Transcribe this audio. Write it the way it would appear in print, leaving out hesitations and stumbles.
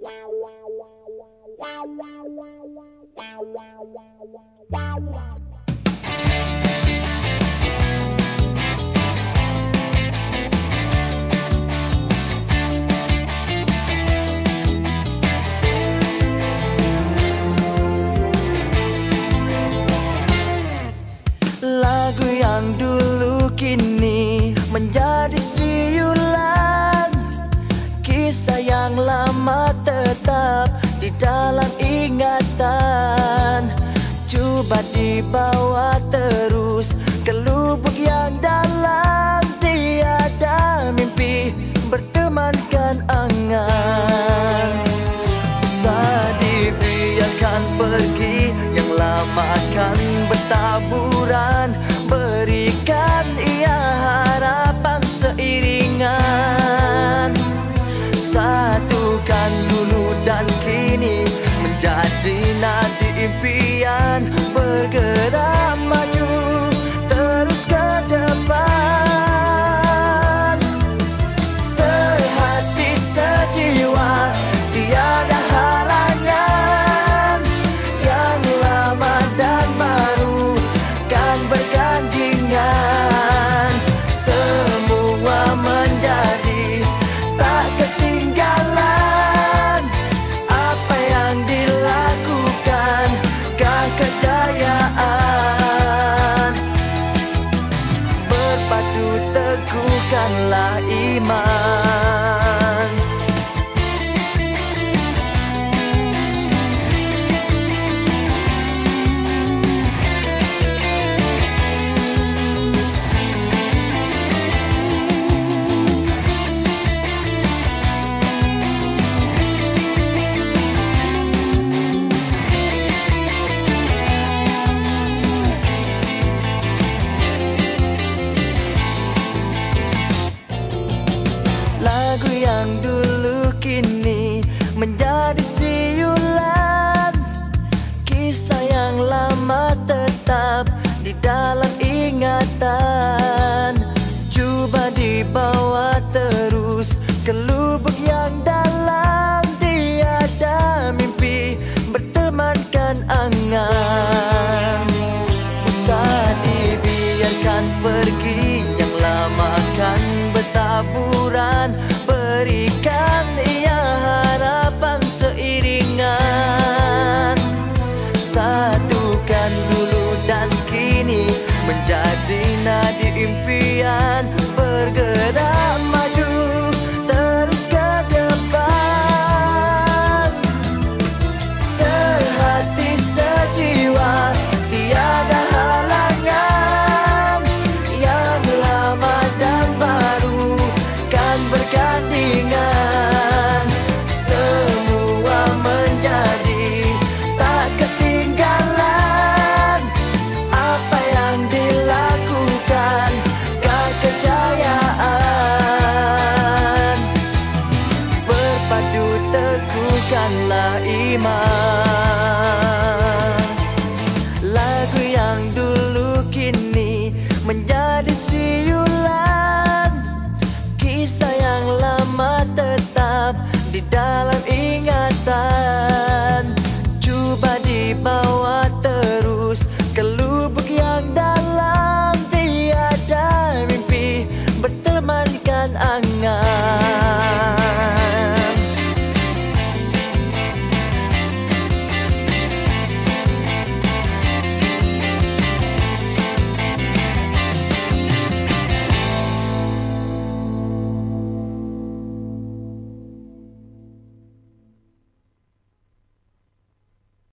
Lagu yang dulu kini menjadi siulan, kisah yang lama tetap di dalam ingatan. Coba dibawa terus ke lubuk yang dalam, tiada mimpi bertemankan angan. Usah dibiarkan pergi, yang lama akan bertaburan. Berikan ia harapan seiringan. Satukan dulu dan kini menjadi nadi impian. Bergerak maju terus ke depan. Sehati sejiwa tiada halangan. Yang lama dan baru kan bergandingan. Semua menjadi tak ketinggalan. Apa yang dilakukan kan kejayaan. Berpadu teguhkanlah iman. Lagu yang dulu kini menjadi siulan, kisah yang lama tetap di dalam ingatan. Coba dibawa terus ke lubuk yang dalam, tiada mimpi bertemankan angan. Usah dibiarkan pergi, yang lama akan bertaburan. Berikan ia harapan seiringan. Satukan dulu dan kini menjadi nadi impian. Bergerak maju terus ke depan. Sehati sejiwa tiada halangan. Yang lama dan baru kan bergandingan. Semua menjadi tak ketinggalan. Apa yang dilakukan kan kejayaan. Berpadu teguhkanlah iman. Lagu yang dulu kini menjadi siulan, kisah yang lama tetap di dalam ingatan.